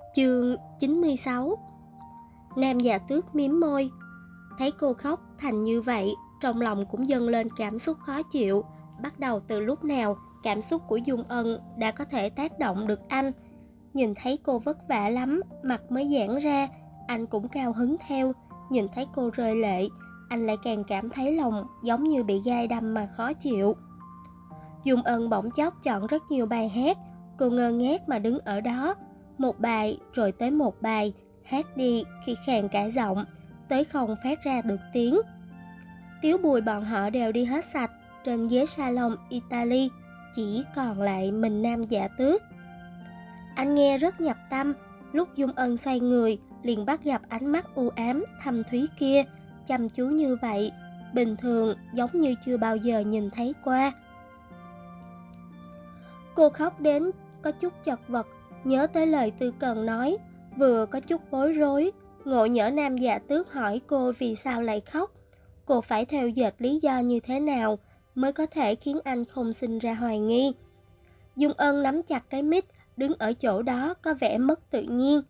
Chương 96. Nam Dạ Tước mím môi. Thấy cô khóc thành như vậy, trong lòng cũng dâng lên cảm xúc khó chịu. Bắt đầu từ lúc nào, cảm xúc của Dung Ân đã có thể tác động được anh. Nhìn thấy cô vất vả lắm, mặt mới giãn ra, anh cũng cao hứng theo. Nhìn thấy cô rơi lệ, anh lại càng cảm thấy lòng giống như bị gai đâm mà khó chịu. Dung Ân bỗng chốc chọn rất nhiều bài hát. Cô ngơ ngác mà đứng ở đó. Một bài rồi tới một bài, hát đi khi khàn cả giọng, tới không phát ra được tiếng. Tiếu Bùi bọn họ đều đi hết sạch. Trên ghế salon Italy chỉ còn lại mình Nam Dạ Tước. Anh nghe rất nhập tâm. Lúc Dung Ân xoay người, liền bắt gặp ánh mắt u ám thâm thúy kia, chăm chú như vậy, bình thường giống như chưa bao giờ nhìn thấy qua. Cô khóc đến có chút chật vật, nhớ tới lời Tư Cần nói, vừa có chút bối rối, ngộ nhỡ Nam Dạ Tước hỏi cô vì sao lại khóc. Cô phải theo dệt lý do như thế nào mới có thể khiến anh không sinh ra hoài nghi. Dung Ân nắm chặt cái mic, đứng ở chỗ đó có vẻ mất tự nhiên.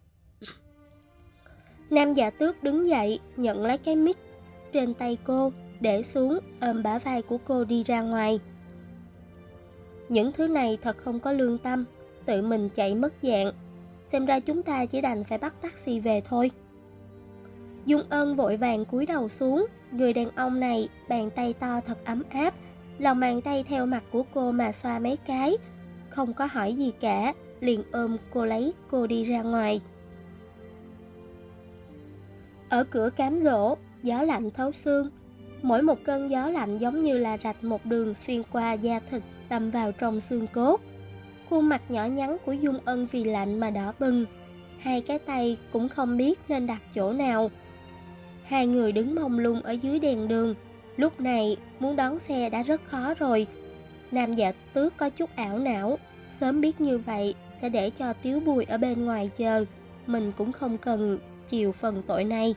Nam Dạ Tước đứng dậy, nhận lấy cái mic trên tay cô, để xuống, ôm bả vai của cô đi ra ngoài. Những thứ này thật không có lương tâm, tự mình chạy mất dạng. Xem ra chúng ta chỉ đành phải bắt taxi về thôi. Dung Ân vội vàng cúi đầu xuống. Người đàn ông này bàn tay to thật ấm áp, lòng bàn tay theo mặt của cô mà xoa mấy cái, không có hỏi gì cả, liền ôm cô lấy cô đi ra ngoài. Ở cửa cám dỗ, gió lạnh thấu xương. Mỗi một cơn gió lạnh giống như là rạch một đường xuyên qua da thịt, đâm vào trong xương cốt. Khuôn mặt nhỏ nhắn của Dung Ân vì lạnh mà đỏ bừng, hai cái tay cũng không biết nên đặt chỗ nào. Hai người đứng mông lung ở dưới đèn đường. Lúc này muốn đón xe đã rất khó rồi. Nam Dạ Tước có chút ảo não, sớm biết như vậy sẽ để cho Tiếu Bùi ở bên ngoài chờ, mình cũng không cần chịu phần tội này.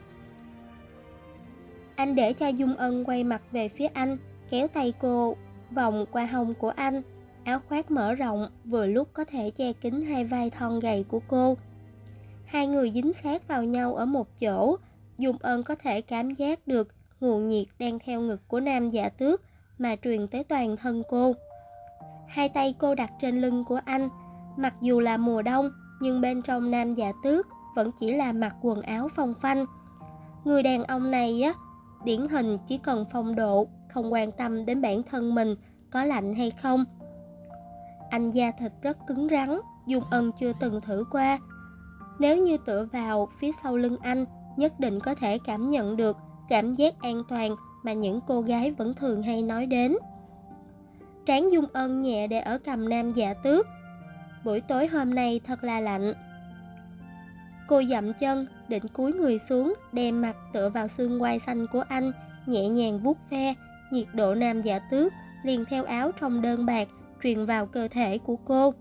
Anh để cho Dung Ân quay mặt về phía anh, kéo tay cô vòng qua hông của anh. Áo khoác mở rộng vừa lúc có thể che kín hai vai thon gầy của cô. Hai người dính sát vào nhau ở một chỗ. Dung Ân có thể cảm giác được nguồn nhiệt đang theo ngực của Nam Dạ Tước mà truyền tới toàn thân cô. Hai tay cô đặt trên lưng của anh. Mặc dù là mùa đông, nhưng bên trong Nam Dạ Tước vẫn chỉ là mặc quần áo phông phanh. Người đàn ông này á, điển hình chỉ cần phong độ, không quan tâm đến bản thân mình có lạnh hay không. Anh da thịt rất cứng rắn, Dung Ân chưa từng thử qua. Nếu như tựa vào phía sau lưng anh, nhất định có thể cảm nhận được cảm giác an toàn mà những cô gái vẫn thường hay nói đến. Trán Dung Ân nhẹ để ở cằm Nam Dạ Tước. Buổi tối hôm nay thật là lạnh. Cô dậm chân, định cúi người xuống, đem mặt tựa vào xương quai xanh của anh, nhẹ nhàng vuốt ve. Nhiệt độ Nam Dạ Tước liền theo áo trong đơn bạc truyền vào cơ thể của cô.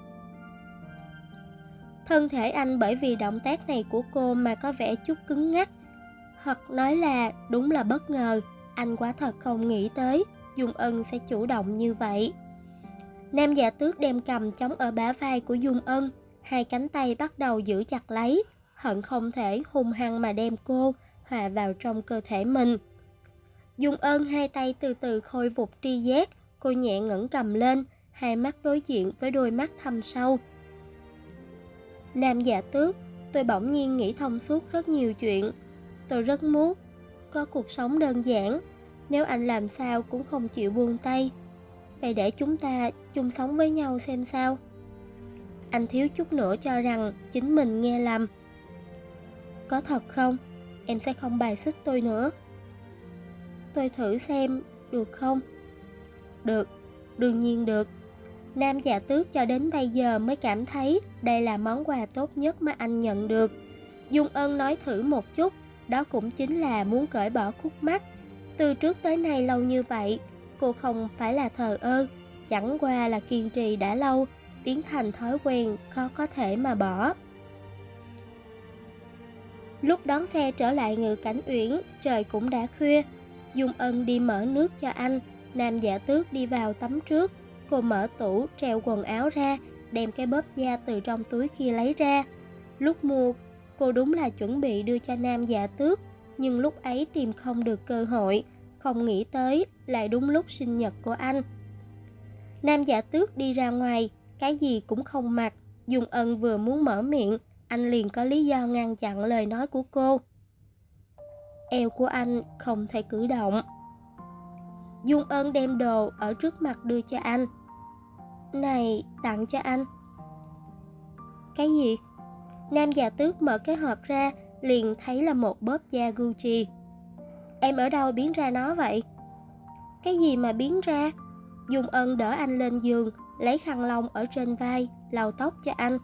Thân thể anh bởi vì động tác này của cô mà có vẻ chút cứng ngắc, hoặc nói là đúng là bất ngờ. Anh quả thật không nghĩ tới Dung Ân sẽ chủ động như vậy. Nam Dạ Tước đem cầm chống ở bả vai của Dung Ân, hai cánh tay bắt đầu giữ chặt lấy, hận không thể hung hăng mà đem cô hòa vào trong cơ thể mình. Dung Ân hai tay từ từ khôi phục tri giác, cô nhẹ ngẩng cầm lên, hai mắt đối diện với đôi mắt thâm sâu. Nam Dạ Tước, tôi bỗng nhiên nghĩ thông suốt rất nhiều chuyện. Tôi rất muốn có cuộc sống đơn giản. Nếu anh làm sao cũng không chịu buông tay, vậy để chúng ta chung sống với nhau xem sao. Anh thiếu chút nữa cho rằng chính mình nghe lầm. Có thật không? Em sẽ không bài xích tôi nữa. Tôi thử xem, được không? Được, đương nhiên được. Nam Dạ Tước cho đến bây giờ mới cảm thấy đây là món quà tốt nhất mà anh nhận được. Dung Ân nói thử một chút, đó cũng chính là muốn cởi bỏ khúc mắc. Từ trước tới nay lâu như vậy, cô không phải là thờ ơ, chẳng qua là kiên trì đã lâu, biến thành thói quen khó có thể mà bỏ. Lúc đón xe trở lại Ngự Cảnh Uyển, trời cũng đã khuya. Dung Ân đi mở nước cho anh, Nam Dạ Tước đi vào tắm trước. Cô mở tủ treo quần áo ra, đem cái bóp da từ trong túi kia lấy ra. Lúc mua, cô đúng là chuẩn bị đưa cho Nam Dạ Tước, nhưng lúc ấy tìm không được cơ hội, không nghĩ tới lại đúng lúc sinh nhật của anh. Nam Dạ Tước đi ra ngoài, cái gì cũng không mặc. Dung Ân vừa muốn mở miệng, anh liền có lý do ngăn chặn lời nói của cô. Eo của anh không thể cử động. Dung Ân đem đồ ở trước mặt đưa cho anh. Này, tặng cho anh. Cái gì? Nam Dạ Tước mở cái hộp ra, liền thấy là một bóp da Gucci. Em ở đâu biến ra nó vậy? Cái gì mà biến ra? Dung Ân đỡ anh lên giường, lấy khăn lông ở trên vai, lau tóc cho anh.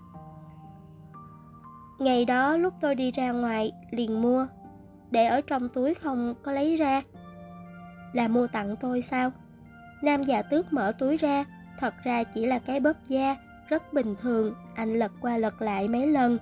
Ngày đó lúc tôi đi ra ngoài, liền mua. Để ở trong túi không có lấy ra. Là mua tặng tôi sao? Nam Dạ Tước mở túi ra, thật ra chỉ là cái bóp da, rất bình thường, anh lật qua lật lại mấy lần.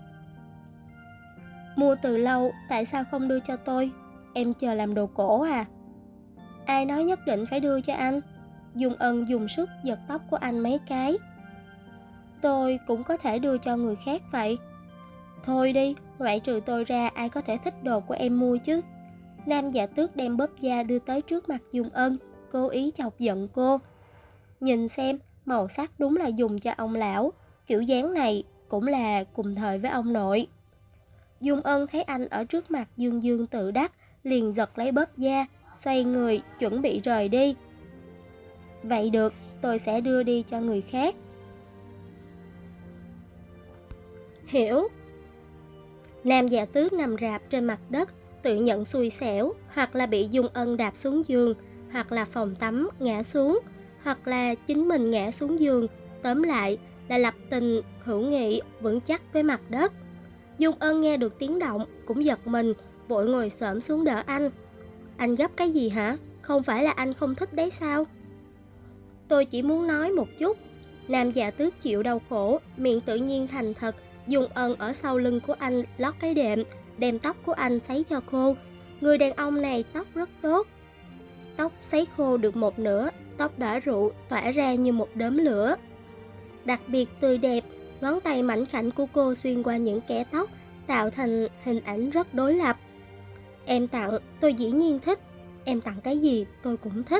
Mua từ lâu, tại sao không đưa cho tôi? Em chờ làm đồ cổ à? Ai nói nhất định phải đưa cho anh? Dung Ân dùng sức giật tóc của anh mấy cái. Tôi cũng có thể đưa cho người khác vậy. Thôi đi, ngoại trừ tôi ra ai có thể thích đồ của em mua chứ? Nam Dạ Tước đem bóp da đưa tới trước mặt Dung Ân, cố ý chọc giận cô. Nhìn xem, màu sắc đúng là dùng cho ông lão, kiểu dáng này cũng là cùng thời với ông nội. Dung Ân thấy anh ở trước mặt dương dương tự đắc, liền giật lấy bóp da, xoay người chuẩn bị rời đi. Vậy được, tôi sẽ đưa đi cho người khác. Hiểu. Nam Dạ Tước nằm rạp trên mặt đất, tự nhận xui xẻo, hoặc là bị Dung Ân đạp xuống giường, hoặc là phòng tắm ngã xuống, hoặc là chính mình ngã xuống giường. Tóm lại là lập tình hữu nghị vững chắc với mặt đất. Dung Ân nghe được tiếng động cũng giật mình, vội ngồi xổm xuống đỡ anh. Anh gấp cái gì hả? Không phải là anh không thích đấy sao? Tôi chỉ muốn nói một chút. Nam Dạ Tước chịu đau khổ, miệng tự nhiên thành thật. Dung Ân ở sau lưng của anh lót cái đệm, đem tóc của anh sấy cho khô. Người đàn ông này tóc rất tốt. Tóc sấy khô được một nửa, tóc đỏ rượu tỏa ra như một đốm lửa. Đặc biệt tươi đẹp, ngón tay mảnh khảnh của cô xuyên qua những kẽ tóc, tạo thành hình ảnh rất đối lập. Em tặng, tôi dĩ nhiên thích. Em tặng cái gì tôi cũng thích.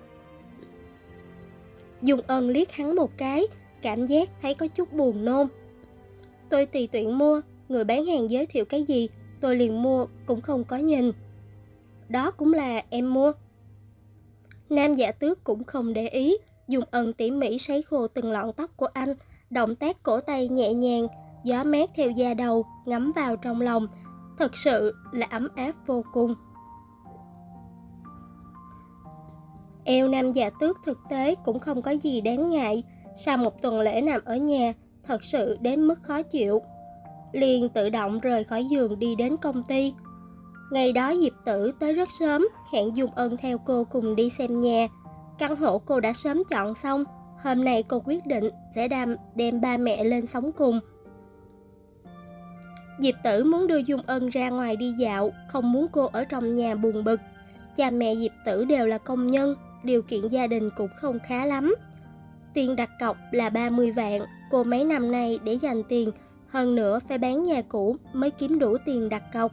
Dung Ân liếc hắn một cái, cảm giác thấy có chút buồn nôn. Tôi tùy tiện mua, người bán hàng giới thiệu cái gì, tôi liền mua cũng không có nhìn. Đó cũng là em mua. Nam Dạ Tước cũng không để ý, Dung Ân tỉ mỉ sấy khô từng lọn tóc của anh, động tác cổ tay nhẹ nhàng, gió mát theo da đầu, ngấm vào trong lòng, thật sự là ấm áp vô cùng. Eo Nam Dạ Tước thực tế cũng không có gì đáng ngại, sau một tuần lễ nằm ở nhà, thật sự đến mức khó chịu. Liền tự động rời khỏi giường đi đến công ty. Ngày đó Diệp Tử tới rất sớm, hẹn Dung Ân theo cô cùng đi xem nhà. Căn hộ cô đã sớm chọn xong, hôm nay cô quyết định sẽ đem ba mẹ lên sống cùng. Diệp Tử muốn đưa Dung Ân ra ngoài đi dạo, không muốn cô ở trong nhà buồn bực. Cha mẹ Diệp Tử đều là công nhân, điều kiện gia đình cũng không khá lắm. Tiền đặt cọc là 30 vạn, cô mấy năm nay để dành tiền, hơn nữa phải bán nhà cũ mới kiếm đủ tiền đặt cọc.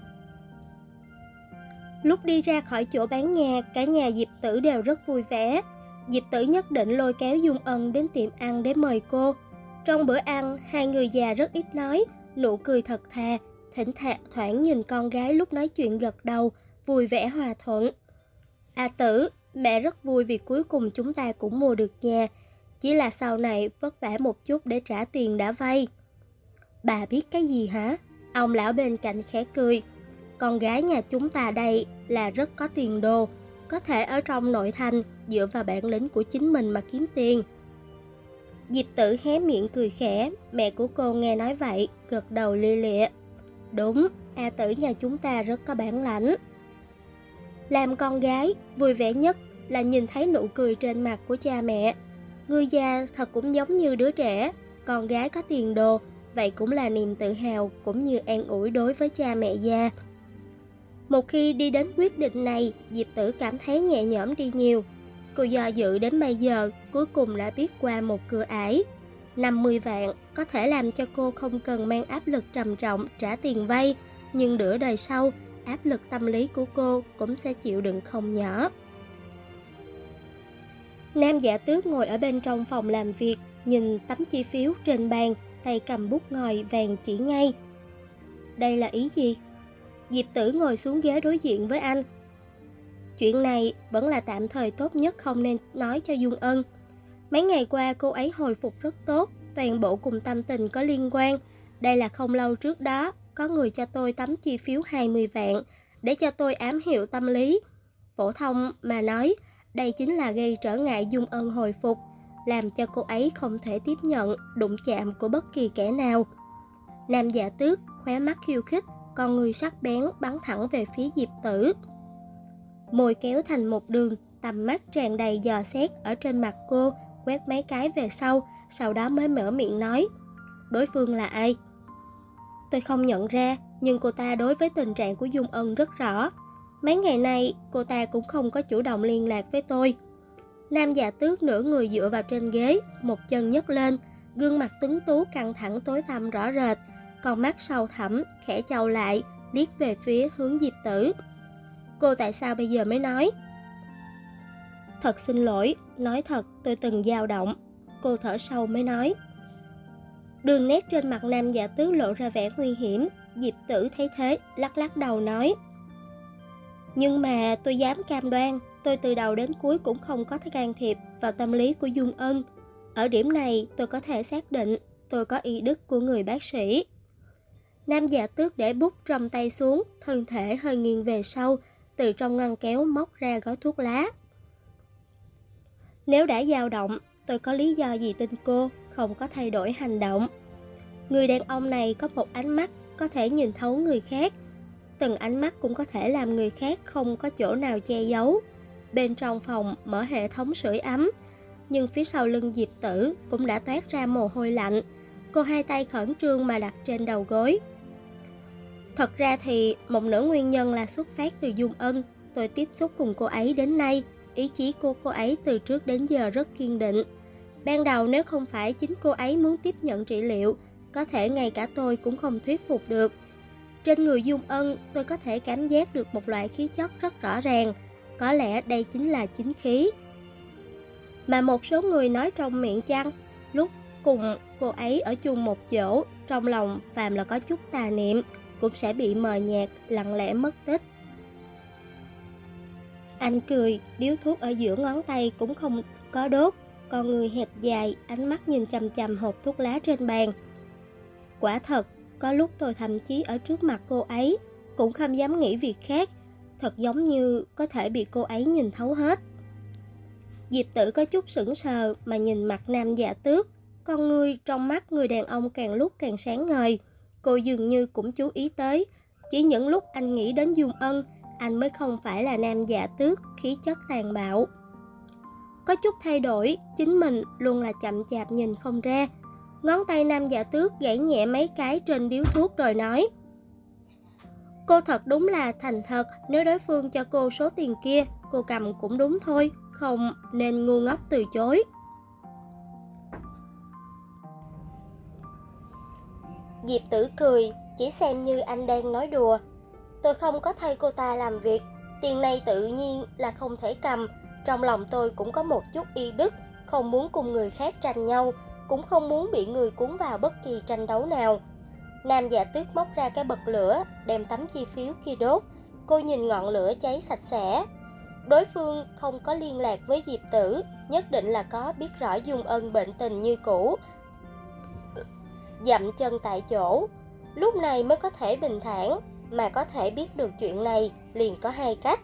Lúc đi ra khỏi chỗ bán nhà, cả nhà Diệp Tử đều rất vui vẻ. Diệp Tử nhất định lôi kéo Dung Ân đến tiệm ăn để mời cô. Trong bữa ăn, hai người già rất ít nói, nụ cười thật thà, thỉnh thoảng nhìn con gái lúc nói chuyện gật đầu, vui vẻ hòa thuận. À Tử, mẹ rất vui vì cuối cùng chúng ta cũng mua được nhà. Chỉ là sau này vất vả một chút để trả tiền đã vay. Bà biết cái gì hả? Ông lão bên cạnh khẽ cười. Con gái nhà chúng ta đây là rất có tiền đồ, có thể ở trong nội thành dựa vào bản lĩnh của chính mình mà kiếm tiền. Diệp Tử hé miệng cười khẽ, mẹ của cô nghe nói vậy, gật đầu lia lịa. Đúng, A Tử nhà chúng ta rất có bản lãnh. Làm con gái, vui vẻ nhất là nhìn thấy nụ cười trên mặt của cha mẹ. Người già thật cũng giống như đứa trẻ, con gái có tiền đồ, vậy cũng là niềm tự hào cũng như an ủi đối với cha mẹ già. Một khi đi đến quyết định này, Diệp Tử cảm thấy nhẹ nhõm đi nhiều. Cô do dự đến bây giờ, cuối cùng đã biết qua một cửa ải. 50 vạn có thể làm cho cô không cần mang áp lực trầm trọng trả tiền vay, nhưng nửa đời sau, áp lực tâm lý của cô cũng sẽ chịu đựng không nhỏ. Nam Dạ Tước ngồi ở bên trong phòng làm việc, nhìn tấm chi phiếu trên bàn, tay cầm bút ngòi vàng chỉ ngay. Đây là ý gì? Diệp Tử ngồi xuống ghế đối diện với anh. Chuyện này vẫn là tạm thời tốt nhất không nên nói cho Dung Ân. Mấy ngày qua cô ấy hồi phục rất tốt, toàn bộ cùng tâm tình có liên quan. Đây là không lâu trước đó, có người cho tôi tấm chi phiếu 20 vạn để cho tôi ám hiệu tâm lý. Phổ thông mà nói, đây chính là gây trở ngại Dung Ân hồi phục, làm cho cô ấy không thể tiếp nhận đụng chạm của bất kỳ kẻ nào. Nam Dạ Tước khóe mắt khiêu khích, con người sắc bén bắn thẳng về phía Diệp Tử. Môi kéo thành một đường, tầm mắt tràn đầy dò xét ở trên mặt cô, quét mấy cái về sau đó mới mở miệng nói. Đối phương là ai? Tôi không nhận ra, nhưng cô ta đối với tình trạng của Dung Ân rất rõ. Mấy ngày nay, cô ta cũng không có chủ động liên lạc với tôi. Nam Dạ Tước nửa người dựa vào trên ghế, một chân nhấc lên, gương mặt tuấn tú căng thẳng tối tăm rõ rệt, con mắt sâu thẳm, khẽ chau lại, liếc về phía hướng Diệp Tử. Cô tại sao bây giờ mới nói? Thật xin lỗi, nói thật tôi từng dao động. Cô thở sâu mới nói. Đường nét trên mặt Nam Dạ Tước lộ ra vẻ nguy hiểm. Diệp Tử thấy thế, lắc lắc đầu nói. Nhưng mà tôi dám cam đoan, tôi từ đầu đến cuối cũng không có can thiệp vào tâm lý của Dung Ân. Ở điểm này tôi có thể xác định tôi có y đức của người bác sĩ. Nam Dạ Tước để bút trong tay xuống, thân thể hơi nghiêng về sau, từ trong ngăn kéo móc ra gói thuốc lá. Nếu đã dao động, tôi có lý do gì tin cô không có thay đổi hành động. Người đàn ông này có một ánh mắt có thể nhìn thấu người khác. Từng ánh mắt cũng có thể làm người khác không có chỗ nào che giấu. Bên trong phòng mở hệ thống sưởi ấm, nhưng phía sau lưng Diệp Tử cũng đã toát ra mồ hôi lạnh. Cô hai tay khẩn trương mà đặt trên đầu gối. Thật ra thì một nửa nguyên nhân là xuất phát từ Dung Ân. Tôi tiếp xúc cùng cô ấy đến nay, ý chí của cô ấy từ trước đến giờ rất kiên định. Ban đầu nếu không phải chính cô ấy muốn tiếp nhận trị liệu, có thể ngay cả tôi cũng không thuyết phục được. Trên người Dung Ân, tôi có thể cảm giác được một loại khí chất rất rõ ràng. Có lẽ đây chính là chính khí. Mà một số người nói trong miệng chăng, lúc cùng cô ấy ở chung một chỗ, trong lòng phàm là có chút tà niệm, cũng sẽ bị mờ nhạt, lặng lẽ mất tích. Anh cười, điếu thuốc ở giữa ngón tay cũng không có đốt, con người hẹp dài, ánh mắt nhìn chằm chằm hộp thuốc lá trên bàn. Quả thật, có lúc tôi thậm chí ở trước mặt cô ấy, cũng không dám nghĩ việc khác, thật giống như có thể bị cô ấy nhìn thấu hết. Diệp Tử có chút sững sờ mà nhìn mặt Nam Dạ Tước, con người trong mắt người đàn ông càng lúc càng sáng ngời. Cô dường như cũng chú ý tới, chỉ những lúc anh nghĩ đến Dung Ân, anh mới không phải là Nam Dạ Tước khí chất tàn bạo. Có chút thay đổi, chính mình luôn là chậm chạp nhìn không ra. Ngón tay Nam Dạ Tước gãy nhẹ mấy cái trên điếu thuốc rồi nói. Cô thật đúng là thành thật, nếu đối phương cho cô số tiền kia, cô cầm cũng đúng thôi, không nên ngu ngốc từ chối. Diệp Tử cười, chỉ xem như anh đang nói đùa. Tôi không có thay cô ta làm việc, tiền này tự nhiên là không thể cầm. Trong lòng tôi cũng có một chút y đức, không muốn cùng người khác tranh nhau, cũng không muốn bị người cuốn vào bất kỳ tranh đấu nào. Nam Dạ Tước móc ra cái bật lửa, đem tấm chi phiếu kia đốt. Cô nhìn ngọn lửa cháy sạch sẽ. Đối phương không có liên lạc với Diệp Tử, nhất định là có biết rõ Dung Ân bệnh tình như cũ. Dậm chân tại chỗ, lúc này mới có thể bình thản, mà có thể biết được chuyện này liền có hai cách.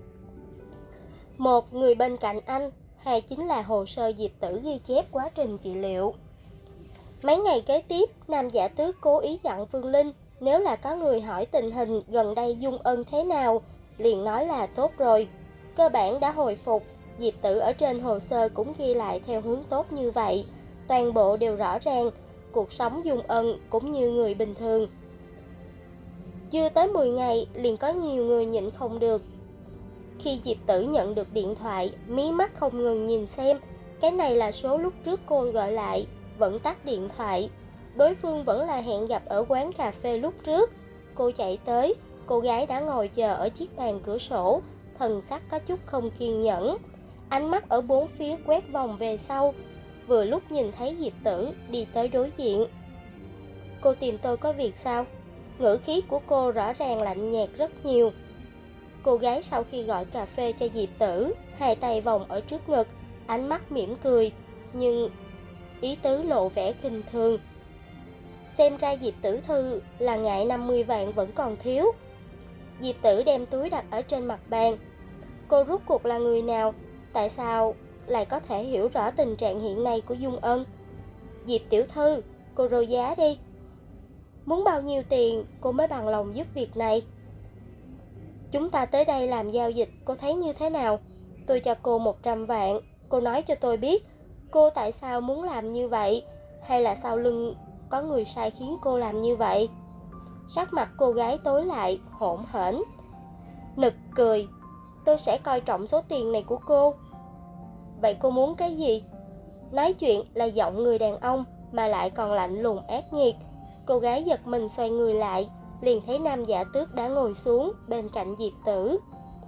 Một, người bên cạnh anh, hai chính là hồ sơ Diệp Tử ghi chép quá trình trị liệu. Mấy ngày kế tiếp, Nam Dạ Tước cố ý dặn Phương Linh, nếu là có người hỏi tình hình gần đây Dung Ân thế nào, liền nói là tốt rồi. Cơ bản đã hồi phục, Diệp Tử ở trên hồ sơ cũng ghi lại theo hướng tốt như vậy. Toàn bộ đều rõ ràng, cuộc sống Dung Ân cũng như người bình thường. Chưa tới 10 ngày, liền có nhiều người nhịn không được. Khi Diệp Tử nhận được điện thoại, mí mắt không ngừng nhìn xem, cái này là số lúc trước cô gọi lại. vẫn tắt điện thoại. Đối phương vẫn là hẹn gặp ở quán cà phê lúc trước. Cô chạy tới, cô gái đã ngồi chờ ở chiếc bàn cửa sổ, thần sắc có chút không kiên nhẫn. Ánh mắt ở bốn phía quét vòng về sau, vừa lúc nhìn thấy Diệp Tử đi tới đối diện. Cô tìm tôi có việc sao? Ngữ khí của cô rõ ràng lạnh nhạt rất nhiều. Cô gái sau khi gọi cà phê cho Diệp Tử, hai tay vòng ở trước ngực, ánh mắt mỉm cười, nhưng ý tứ lộ vẻ khinh thường. Xem ra Diệp Tử Thư là ngại 50 vạn vẫn còn thiếu. Diệp Tử đem túi đặt ở trên mặt bàn. Cô rốt cuộc là người nào? Tại sao lại có thể hiểu rõ tình trạng hiện nay của Dung Ân? Diệp tiểu thư, cô rô giá đi. Muốn bao nhiêu tiền cô mới bằng lòng giúp việc này? Chúng ta tới đây làm giao dịch, cô thấy như thế nào? Tôi cho cô 100 vạn, cô nói cho tôi biết, cô tại sao muốn làm như vậy? Hay là sau lưng có người sai khiến cô làm như vậy? Sắc mặt cô gái tối lại, hỗn hển. Nực cười, tôi sẽ coi trọng số tiền này của cô. Vậy cô muốn cái gì? Nói chuyện là giọng người đàn ông mà lại còn lạnh lùng ác nghiệt. Cô gái giật mình xoay người lại, liền thấy Nam Dạ Tước đã ngồi xuống bên cạnh Diệp Tử.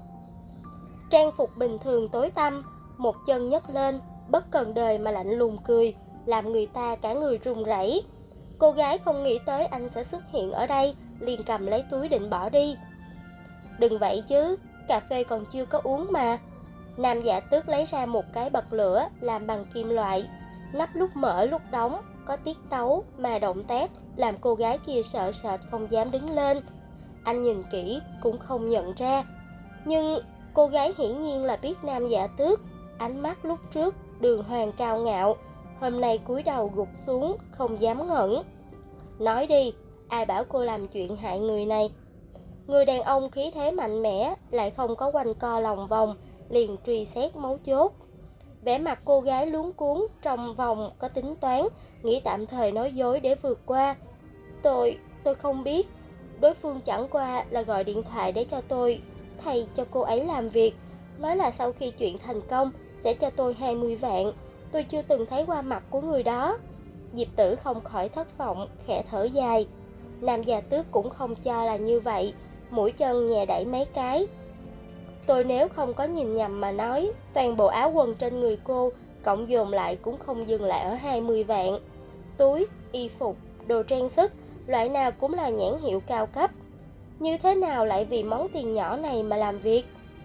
Trang phục bình thường tối tăm, một chân nhấc lên, bất cần đời mà lạnh lùng cười, làm người ta cả người run rẩy. Cô gái không nghĩ tới anh sẽ xuất hiện ở đây, liền cầm lấy túi định bỏ đi. Đừng vậy chứ, cà phê còn chưa có uống mà. Nam Dạ Tước lấy ra một cái bật lửa làm bằng kim loại, nắp lúc mở lúc đóng, có tiết tấu mà động tác làm cô gái kia sợ sệt không dám đứng lên. Anh nhìn kỹ cũng không nhận ra, nhưng cô gái hiển nhiên là biết Nam Dạ Tước. Ánh mắt lúc trước đường hoàng cao ngạo, hôm nay cúi đầu gục xuống không dám ngẩng. Nói đi, ai bảo cô làm chuyện hại người này? Người đàn ông khí thế mạnh mẽ, lại không có quanh co lòng vòng, liền truy xét mấu chốt. Vẻ mặt cô gái luống cuống, trong vòng có tính toán, nghĩ tạm thời nói dối để vượt qua. Tôi không biết. Đối phương chẳng qua là gọi điện thoại để cho tôi thay cho cô ấy làm việc, nói là sau khi chuyện thành công sẽ cho tôi 20 vạn. Tôi chưa từng thấy qua mặt của người đó. Diệp Tử không khỏi thất vọng, khẽ thở dài. Nam Gia Tước cũng không cho là như vậy, mũi chân nhẹ đẩy mấy cái. Tôi nếu không có nhìn nhầm mà nói, toàn bộ áo quần trên người cô cộng dồn lại cũng không dừng lại ở 20 vạn. Túi, y phục, đồ trang sức, loại nào cũng là nhãn hiệu cao cấp. Như thế nào lại vì món tiền nhỏ này mà làm việc?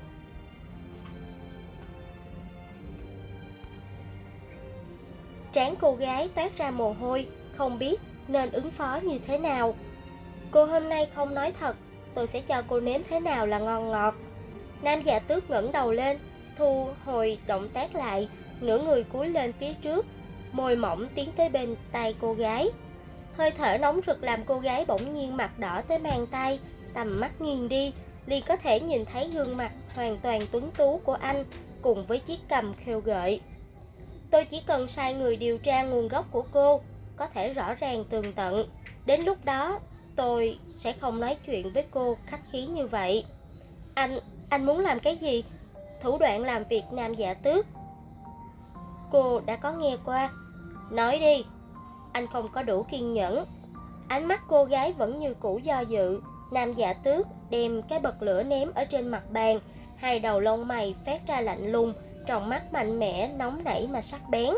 Trán cô gái toát ra mồ hôi, không biết nên ứng phó như thế nào. Cô hôm nay không nói thật, tôi sẽ cho cô nếm thế nào là ngon ngọt. Nam Dạ Tước ngẩng đầu lên, thu hồi động tác lại, nửa người cúi lên phía trước, môi mỏng tiến tới bên tay cô gái. Hơi thở nóng rực làm cô gái bỗng nhiên mặt đỏ tới mang tay, tầm mắt nghiêng đi, liền có thể nhìn thấy gương mặt hoàn toàn tuấn tú của anh cùng với chiếc cằm khêu gợi. Tôi chỉ cần sai người điều tra nguồn gốc của cô, có thể rõ ràng tường tận. Đến lúc đó, tôi sẽ không nói chuyện với cô khách khí như vậy. Anh muốn làm cái gì? Thủ đoạn làm việc Nam Dạ Tước cô đã có nghe qua. Nói đi. Anh không có đủ kiên nhẫn. Ánh mắt cô gái vẫn như cũ do dự. Nam Dạ Tước đem cái bật lửa ném ở trên mặt bàn, hai đầu lông mày phát ra lạnh lùng, tròng mắt mạnh mẽ, nóng nảy mà sắc bén.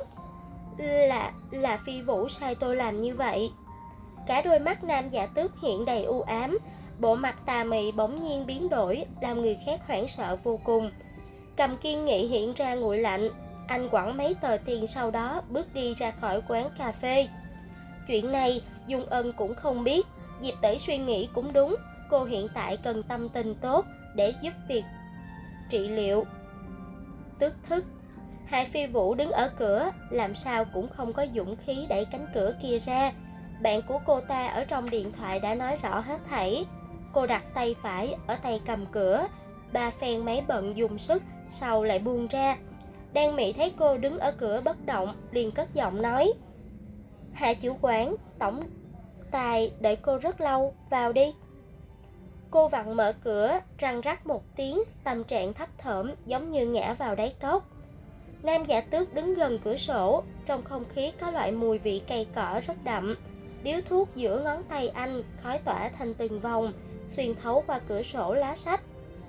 Là Phi Vũ sai tôi làm như vậy. Cả đôi mắt Nam Dạ Tước hiện đầy u ám, bộ mặt tà mị bỗng nhiên biến đổi, làm người khác hoảng sợ vô cùng. Cầm kiên nghị hiện ra nguội lạnh. Anh quẳng mấy tờ tiền sau đó bước đi ra khỏi quán cà phê. Chuyện này Dung Ân cũng không biết. Diệp Tử suy nghĩ cũng đúng, cô hiện tại cần tâm tình tốt để giúp việc trị liệu. Tức thức, hai Phi Vũ đứng ở cửa, làm sao cũng không có dũng khí đẩy cánh cửa kia ra. Bạn của cô ta ở trong điện thoại đã nói rõ hết thảy. Cô đặt tay phải ở tay cầm cửa, ba phen máy bận dùng sức, sau lại buông ra. Đan Mỹ thấy cô đứng ở cửa bất động, liền cất giọng nói: Hạ chủ quán, tổng tài đợi cô rất lâu, vào đi. Cô vặn mở cửa, răng rắc một tiếng, tâm trạng thấp thỏm giống như ngã vào đáy cốc. Nam Giả Tước đứng gần cửa sổ, trong không khí có loại mùi vị cây cỏ rất đậm. Điếu thuốc giữa ngón tay anh, khói tỏa thành từng vòng, xuyên thấu qua cửa sổ lá sách.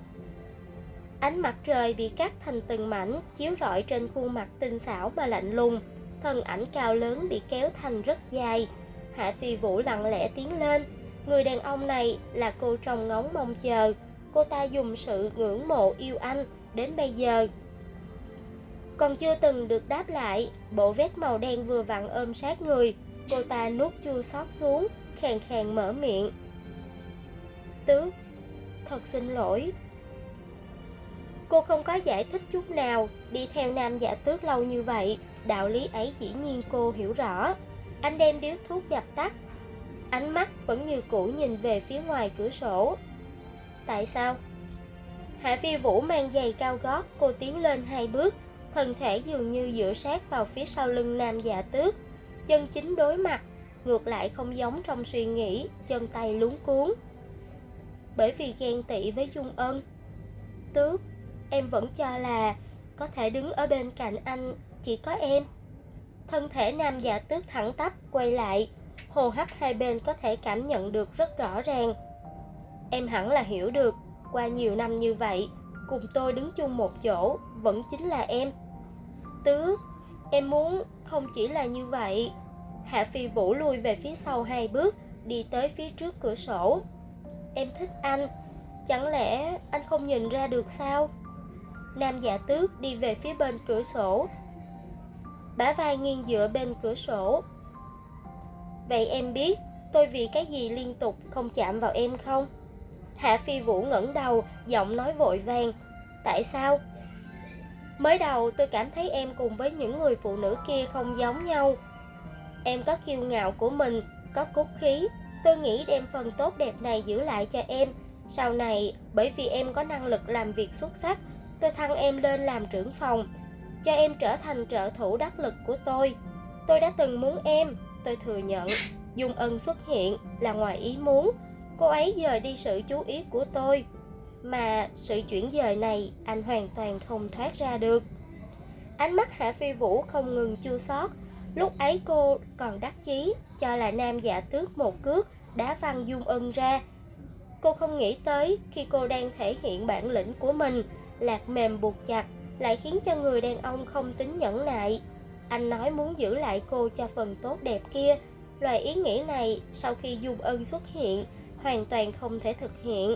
Ánh mặt trời bị cắt thành từng mảnh, chiếu rọi trên khuôn mặt tinh xảo mà lạnh lùng. Thân ảnh cao lớn bị kéo thành rất dài. Hạ Phi Vũ lặng lẽ tiến lên. Người đàn ông này là cô trông ngóng mong chờ. Cô ta dùng sự ngưỡng mộ yêu anh đến bây giờ còn chưa từng được đáp lại. Bộ vest màu đen vừa vặn ôm sát người. Cô ta nuốt chua xót xuống, khàn khàn mở miệng. Tước, thật xin lỗi. Cô không có giải thích chút nào. Đi theo Nam Giả Tước lâu như vậy, đạo lý ấy dĩ nhiên cô hiểu rõ. Anh đem điếu thuốc dập tắt, ánh mắt vẫn như cũ nhìn về phía ngoài cửa sổ. Tại sao? Hạ Phi Vũ mang giày cao gót, cô tiến lên 2 bước, thân thể dường như dựa sát vào phía sau lưng Nam Giả Tước. Chân chính đối mặt, ngược lại không giống trong suy nghĩ, chân tay luống cuống. Bởi vì ghen tị với Dung Ân. Tước, em vẫn cho là có thể đứng ở bên cạnh anh chỉ có em. Thân thể Nam Giả Tước thẳng tắp quay lại, hô hấp hai bên có thể cảm nhận được rất rõ ràng. Em hẳn là hiểu được, qua nhiều năm như vậy, cùng tôi đứng chung một chỗ vẫn chính là em. Tước, em muốn không chỉ là như vậy. Hạ Phi Vũ lùi về phía sau 2 bước, đi tới phía trước cửa sổ. Em thích anh, chẳng lẽ anh không nhìn ra được sao? Nam Giả Tước đi về phía bên cửa sổ, bả vai nghiêng dựa bên cửa sổ. Vậy em biết tôi vì cái gì liên tục không chạm vào em không? Hạ Phi Vũ ngẩng đầu, giọng nói vội vàng. Tại sao? Mới đầu tôi cảm thấy em cùng với những người phụ nữ kia không giống nhau. Em có kiêu ngạo của mình, có cốt khí. Tôi nghĩ đem phần tốt đẹp này giữ lại cho em. Sau này, bởi vì em có năng lực làm việc xuất sắc, tôi thăng em lên làm trưởng phòng, cho em trở thành trợ thủ đắc lực của tôi. Tôi đã từng muốn em, tôi thừa nhận. Dung Ân xuất hiện là ngoài ý muốn. Cô ấy dời đi sự chú ý của tôi, mà sự chuyển dời này anh hoàn toàn không thoát ra được. Ánh mắt Hạ Phi Vũ không ngừng chua xót. Lúc ấy cô còn đắc chí cho là Nam Giả Tước một cước đá văng Dung Ân ra. Cô không nghĩ tới khi cô đang thể hiện bản lĩnh của mình, lạc mềm buộc chặt lại khiến cho người đàn ông không tính nhẫn nại. Anh nói muốn giữ lại cô cho phần tốt đẹp kia. Loại ý nghĩ này sau khi Dung Ân xuất hiện hoàn toàn không thể thực hiện.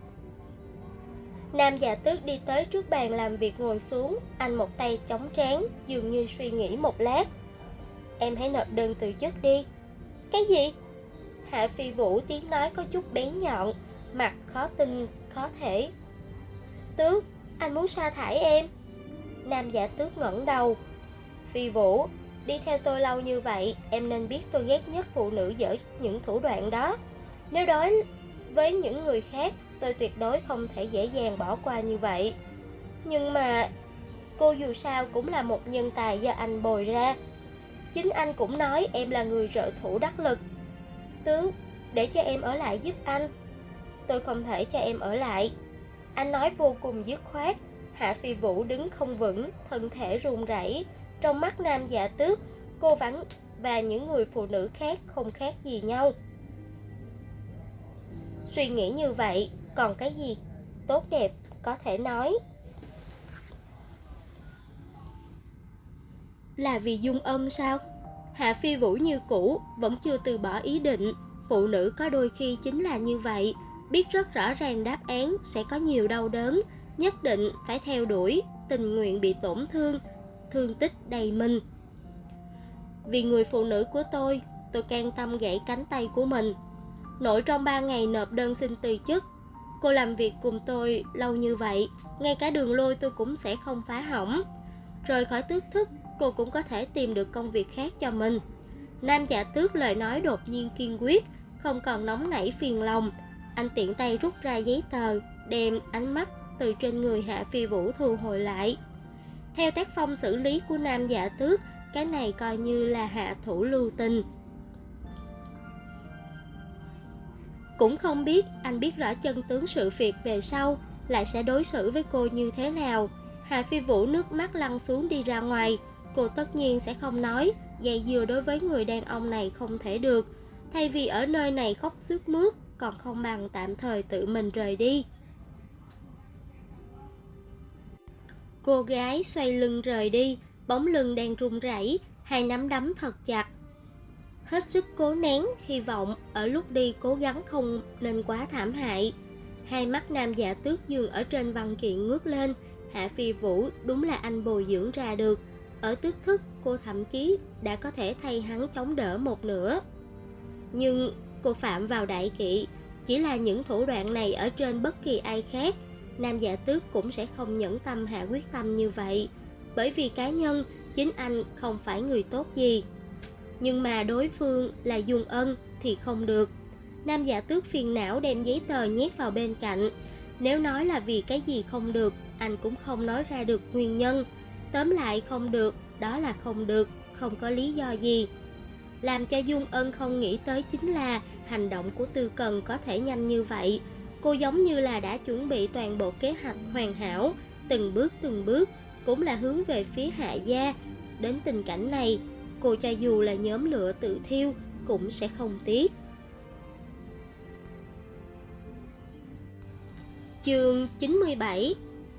Nam Giả Tước đi tới trước bàn làm việc ngồi xuống. Anh một tay chống trán, dường như suy nghĩ một lát. Em hãy nộp đơn từ chức đi. Cái gì? Hạ Phi Vũ tiếng nói có chút bén nhọn, mặt khó tin khó thể. Tước, anh muốn sa thải em? Nam Giả Tước ngẩng đầu. Phi Vũ, đi theo tôi lâu như vậy, em nên biết tôi ghét nhất phụ nữ dở những thủ đoạn đó. Nếu đối với những người khác, tôi tuyệt đối không thể dễ dàng bỏ qua như vậy. Nhưng mà cô dù sao cũng là một nhân tài do anh bồi ra. Chính anh cũng nói em là người trợ thủ đắc lực. Tước, để cho em ở lại giúp anh. Tôi không thể cho em ở lại. Anh nói vô cùng dứt khoát. Hạ Phi Vũ đứng không vững, thân thể run rẩy. Trong mắt Nam Giả Tước, cô vẫn và những người phụ nữ khác không khác gì nhau. Suy nghĩ như vậy, còn cái gì tốt đẹp có thể nói? Là vì Dung Ân sao? Hạ Phi Vũ như cũ, vẫn chưa từ bỏ ý định. Phụ nữ có đôi khi chính là như vậy, biết rất rõ ràng đáp án sẽ có nhiều đau đớn, nhất định phải theo đuổi, tình nguyện bị tổn thương, thương tích đầy mình. Vì người phụ nữ của tôi can tâm gãy cánh tay của mình. Nội trong 3 ngày nộp đơn xin từ chức. Cô làm việc cùng tôi lâu như vậy, ngay cả đường lui tôi cũng sẽ không phá hỏng. Rời khỏi tước thức, cô cũng có thể tìm được công việc khác cho mình. Nam Giả Tước lời nói đột nhiên kiên quyết, không còn nóng nảy phiền lòng. Anh tiện tay rút ra giấy tờ, đem ánh mắt từ trên người Hạ Phi Vũ thu hồi lại. Theo tác phong xử lý của Nam Giả Tước, cái này coi như là hạ thủ lưu tình. Cũng không biết anh biết rõ chân tướng sự việc về sau lại sẽ đối xử với cô như thế nào. Hạ Phi Vũ nước mắt lăn xuống đi ra ngoài. Cô tất nhiên sẽ không nói, dây dưa đối với người đàn ông này không thể được. Thay vì ở nơi này khóc sướt mướt, còn không bằng tạm thời tự mình rời đi. Cô gái xoay lưng rời đi, bóng lưng đang run rẩy, hai nắm đấm thật chặt. Hết sức cố nén, hy vọng ở lúc đi cố gắng không nên quá thảm hại. Hai mắt Nam Dạ Tước dường ở trên văn kiện ngước lên. Hạ Phi Vũ đúng là anh bồi dưỡng ra được. Ở tước thức, cô thậm chí đã có thể thay hắn chống đỡ một nửa. Nhưng cô phạm vào đại kỵ. Chỉ là những thủ đoạn này ở trên bất kỳ ai khác, Nam Dạ Tước cũng sẽ không nhẫn tâm hạ quyết tâm như vậy. Bởi vì cá nhân, chính anh không phải người tốt gì. Nhưng mà đối phương là Dung Ân thì không được. Nam Dạ Tước phiền não đem giấy tờ nhét vào bên cạnh. Nếu nói là vì cái gì không được, anh cũng không nói ra được nguyên nhân. Tóm lại không được, đó là không được, không có lý do gì. Làm cho Dung Ân không nghĩ tới chính là hành động của Tư Cần có thể nhanh như vậy. Cô giống như là đã chuẩn bị toàn bộ kế hoạch hoàn hảo, từng bước, cũng là hướng về phía Hạ gia. Đến tình cảnh này, cô cho dù là nhóm lửa tự thiêu cũng sẽ không tiếc. Chương 97.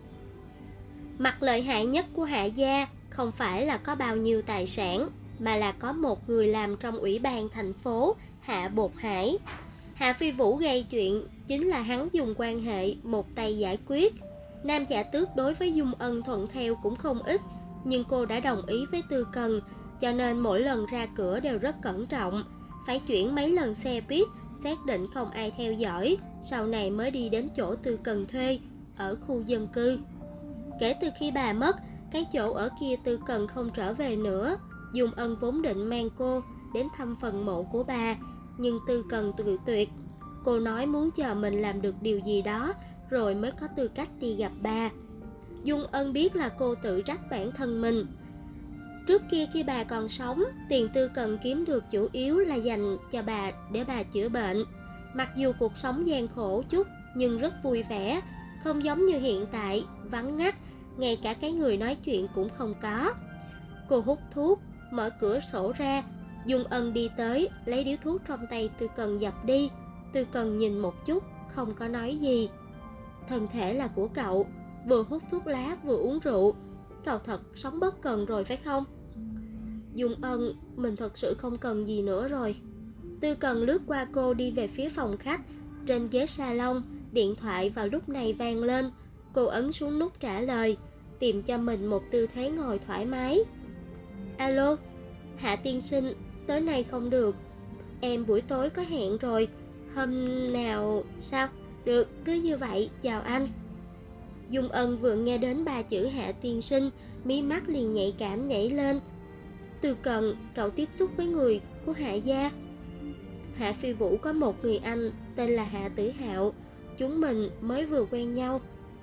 Mặt lợi hại nhất của Hạ gia không phải là có bao nhiêu tài sản, mà là có một người làm trong ủy ban thành phố, Hạ Bột Hải. Hạ Phi Vũ gây chuyện chính là hắn dùng quan hệ một tay giải quyết. Nam Dạ Tước đối với Dung Ân thuận theo cũng không ít, nhưng cô đã đồng ý với Tư Cần, cho nên mỗi lần ra cửa đều rất cẩn trọng, phải chuyển mấy lần xe buýt, xác định không ai theo dõi, sau này mới đi đến chỗ Tư Cần thuê, ở khu dân cư. Kể từ khi bà mất, cái chỗ ở kia Tư Cần không trở về nữa. Dung Ân vốn định mang cô đến thăm phần mộ của bà, nhưng Tư Cần tự tuyệt. Cô nói muốn chờ mình làm được điều gì đó rồi mới có tư cách đi gặp bà. Dung Ân biết là cô tự trách bản thân mình. Trước kia khi bà còn sống, tiền Tư Cần kiếm được chủ yếu là dành cho bà để bà chữa bệnh. Mặc dù cuộc sống gian khổ chút nhưng rất vui vẻ, không giống như hiện tại, vắng ngắt, ngay cả cái người nói chuyện cũng không có. Cô hút thuốc, mở cửa sổ ra. Dung Ân đi tới, lấy điếu thuốc trong tay Tư Cần dập đi. Tư Cần nhìn một chút, không có nói gì. Thân thể là của cậu, vừa hút thuốc lá vừa uống rượu. Cậu thật sống bất cần rồi phải không? Dung Ân, mình thật sự không cần gì nữa rồi. Tư Cần lướt qua cô đi về phía phòng khách. Trên ghế salon, điện thoại vào lúc này vang lên. Cô ấn xuống nút trả lời, tìm cho mình một tư thế ngồi thoải mái. Alo, Hạ tiên sinh, tối nay không được. Em buổi tối có hẹn rồi. Hôm nào sao? Được, cứ như vậy, chào anh. Dung Ân vừa nghe đến ba chữ Hạ tiên sinh, mí mắt liền nhạy cảm nhảy lên. Tư Cần, cậu tiếp xúc với người của Hạ gia. Hạ Phi Vũ có một người anh tên là Hạ Tử Hạo, chúng mình mới vừa quen nhau.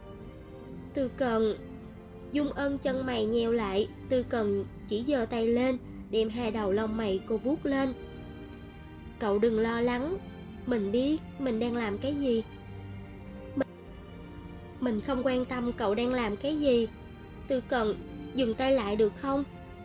Tư Cần. Dung Ân chân mày nheo lại. Tư Cần chỉ giơ tay lên, đem hai đầu lông mày cô vuốt lên. Cậu đừng lo lắng, mình biết mình đang làm cái gì. Mình không quan tâm cậu đang làm cái gì. Tư Cần, dừng tay lại được không?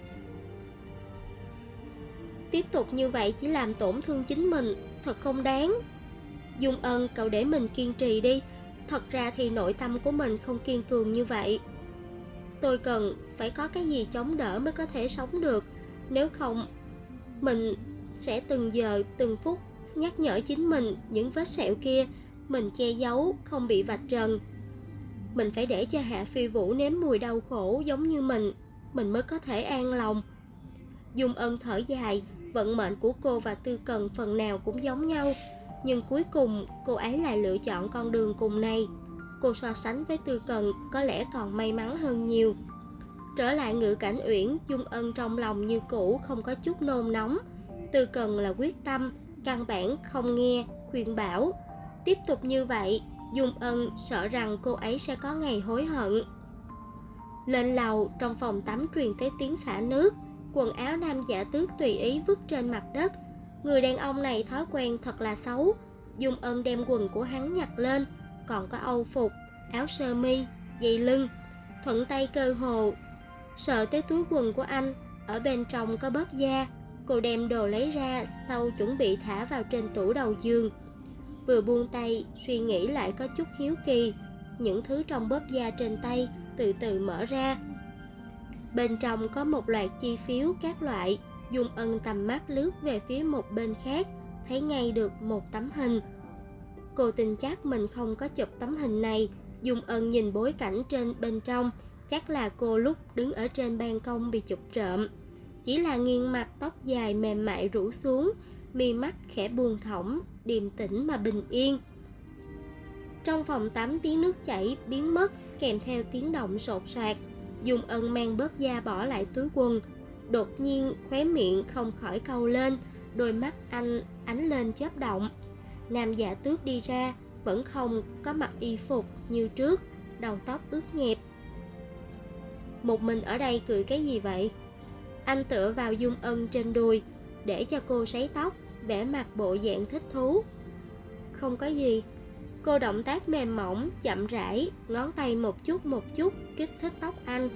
Tiếp tục như vậy chỉ làm tổn thương chính mình, thật không đáng. Dung Ân, cậu để mình kiên trì đi. Thật ra thì nội tâm của mình không kiên cường như vậy. Tôi cần phải có cái gì chống đỡ mới có thể sống được. Nếu không, mình sẽ từng giờ từng phút nhắc nhở chính mình những vết sẹo kia mình che giấu không bị vạch trần. Mình phải để cho Hạ Phi Vũ nếm mùi đau khổ giống như mình mới có thể an lòng. Dung Ân thở dài. Vận mệnh của cô và Tư Cần phần nào cũng giống nhau, nhưng cuối cùng cô ấy lại lựa chọn con đường cùng này. Cô so sánh với Tư Cần có lẽ còn may mắn hơn nhiều. Trở lại Ngự Cảnh Uyển, Dung Ân trong lòng như cũ, không có chút nôn nóng. Tư Cần là quyết tâm, căn bản không nghe khuyên bảo. Tiếp tục như vậy, Dung Ân sợ rằng cô ấy sẽ có ngày hối hận. Lên lầu, trong phòng tắm truyền tới tiếng xả nước. Quần áo Nam Dạ Tước tùy ý vứt trên mặt đất. Người đàn ông này thói quen thật là xấu. Dung Ân đem quần của hắn nhặt lên, còn có âu phục, áo sơ mi, dây lưng. thuận tay cơ hồ sờ tới túi quần của anh, ở bên trong có bóp da. Cô đem đồ lấy ra, sau chuẩn bị thả vào trên tủ đầu giường. Vừa buông tay, suy nghĩ lại có chút hiếu kỳ. Những thứ trong bóp da trên tay từ từ mở ra. Bên trong có một loạt chi phiếu các loại. Dung Ân tầm mắt lướt về phía một bên khác, thấy ngay được một tấm hình. Cô tin chắc mình không có chụp tấm hình này. Dung Ân nhìn bối cảnh trên bên trong, chắc là cô lúc đứng ở trên ban công bị chụp trộm. Chỉ là nghiêng mặt, tóc dài mềm mại rủ xuống, mi mắt khẽ buông thõng, điềm tĩnh mà bình yên. Trong phòng tắm tiếng nước chảy biến mất, kèm theo tiếng động sột soạt. Dung Ân mang bóp da bỏ lại túi quần. Đột nhiên khóe miệng không khỏi cau lên, đôi mắt anh ánh lên chớp động. Nam Dạ Tước đi ra, vẫn không có mặc y phục như trước, đầu tóc ướt nhẹp. Một mình ở đây cười cái gì vậy? Anh tựa vào Dung Ân trên đùi, để cho cô sấy tóc, vẻ mặt bộ dạng thích thú. Không có gì. Cô động tác mềm mỏng, chậm rãi, ngón tay một chút kích thích tóc anh.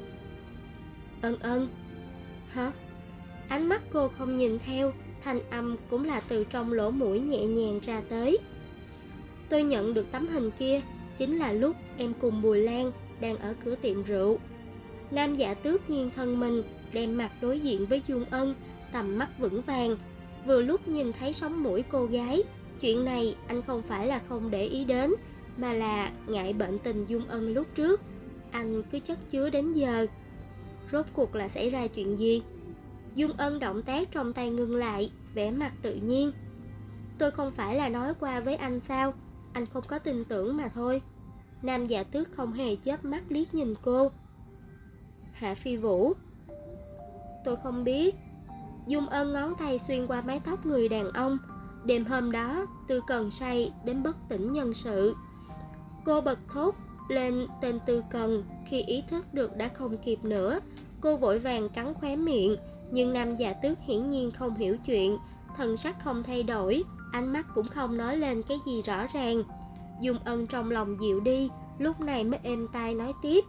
Ân. Hả? Ánh mắt cô không nhìn theo, thanh âm cũng là từ trong lỗ mũi nhẹ nhàng ra tới. Tôi nhận được tấm hình kia, chính là lúc em cùng Bùi Lan đang ở cửa tiệm rượu. Nam Dạ Tước nghiêng thân mình, đem mặt đối diện với Dung Ân, tầm mắt vững vàng. Vừa lúc nhìn thấy sống mũi cô gái. Chuyện này anh không phải là không để ý đến, mà là ngại bệnh tình Dung Ân lúc trước. Anh cứ chất chứa đến giờ. Rốt cuộc là xảy ra chuyện gì? Dung Ân động tác trong tay ngưng lại, vẻ mặt tự nhiên. Tôi không phải là nói qua với anh sao? Anh không có tin tưởng mà thôi. Nam Dạ Tước không hề chớp mắt liếc nhìn cô. Hạ Phi Vũ. Tôi không biết. Dung Ân ngón tay xuyên qua mái tóc người đàn ông. Đêm hôm đó, Tư Cần say đến bất tỉnh nhân sự. Cô bật thốt lên tên Tư Cần. Khi ý thức được đã không kịp nữa, cô vội vàng cắn khóe miệng. Nhưng Nam Dạ Tước hiển nhiên không hiểu chuyện, thần sắc không thay đổi, ánh mắt cũng không nói lên cái gì rõ ràng. Dung Ân trong lòng dịu đi, lúc này mới êm tai nói tiếp.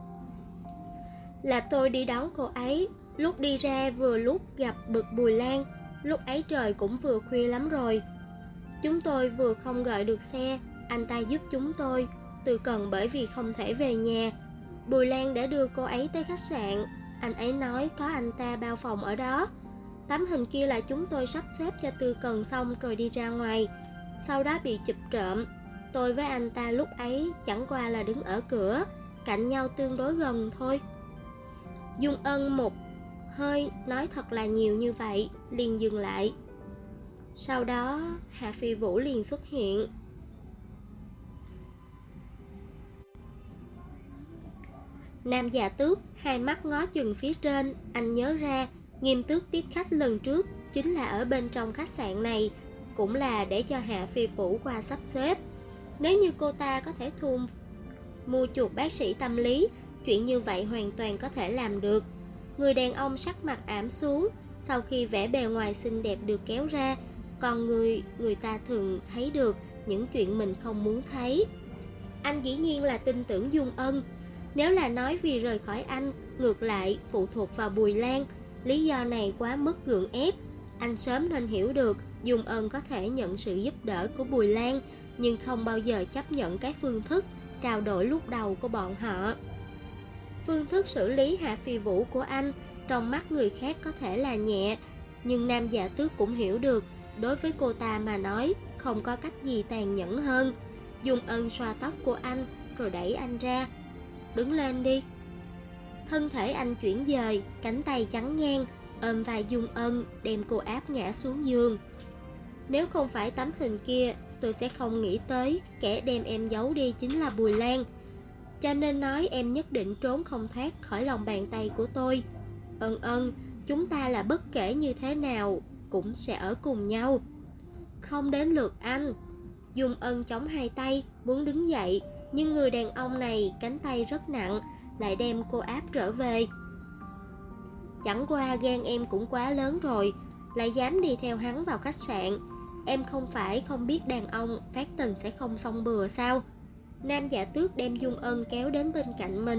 Là tôi đi đón cô ấy, lúc đi ra vừa lúc gặp bực Bùi Lan, lúc ấy trời cũng vừa khuya lắm rồi. Chúng tôi vừa không gọi được xe, anh ta giúp chúng tôi, Tư Cần bởi vì không thể về nhà. Bùi Lan đã đưa cô ấy tới khách sạn, anh ấy nói có anh ta bao phòng ở đó. Tấm hình kia là chúng tôi sắp xếp cho Tư Cần xong rồi đi ra ngoài, sau đó bị chụp trộm. Tôi với anh ta lúc ấy chẳng qua là đứng ở cửa, cạnh nhau tương đối gần thôi. Dung Ân một hơi nói thật là nhiều như vậy, liền dừng lại. Sau đó Hạ Phi Vũ liền xuất hiện. Nam Dạ Tước hai mắt ngó chừng phía trên, anh nhớ ra Nghiêm Tước tiếp khách lần trước chính là ở bên trong khách sạn này, cũng là để cho Hạ Phi Vũ qua sắp xếp. Nếu như cô ta có thể mua chuộc bác sĩ tâm lý, chuyện như vậy hoàn toàn có thể làm được. Người đàn ông sắc mặt ảm xuống, sau khi vẻ bề ngoài xinh đẹp được kéo ra, con người ta thường thấy được những chuyện mình không muốn thấy. Anh dĩ nhiên là tin tưởng Dung Ân. Nếu là nói vì rời khỏi anh, ngược lại phụ thuộc vào Bùi Lan, lý do này quá mức gượng ép. Anh sớm nên hiểu được Dung Ân có thể nhận sự giúp đỡ của Bùi Lan, nhưng không bao giờ chấp nhận cái phương thức trao đổi lúc đầu của bọn họ. Phương thức xử lý Hạ Phi Vũ của anh trong mắt người khác có thể là nhẹ, nhưng Nam Dạ Tước cũng hiểu được, đối với cô ta mà nói không có cách gì tàn nhẫn hơn. Dung Ân xoa tóc của anh rồi đẩy anh ra. Đứng lên đi. Thân thể anh chuyển dời, cánh tay chắn ngang, ôm vai Dung Ân, đem cô áp ngã xuống giường. Nếu không phải tấm hình kia, tôi sẽ không nghĩ tới kẻ đem em giấu đi chính là Bùi Lan. Cho nên nói em nhất định trốn không thoát khỏi lòng bàn tay của tôi. Ân, chúng ta là bất kể như thế nào cũng sẽ ở cùng nhau. Không đến lượt anh. Dung Ân chống hai tay, muốn đứng dậy, nhưng người đàn ông này cánh tay rất nặng, lại đem cô áp trở về. Chẳng qua gan em cũng quá lớn rồi, lại dám đi theo hắn vào khách sạn. Em không phải không biết đàn ông phát tình sẽ không xong bừa sao? Nam Dạ Tước đem Dung Ân kéo đến bên cạnh mình,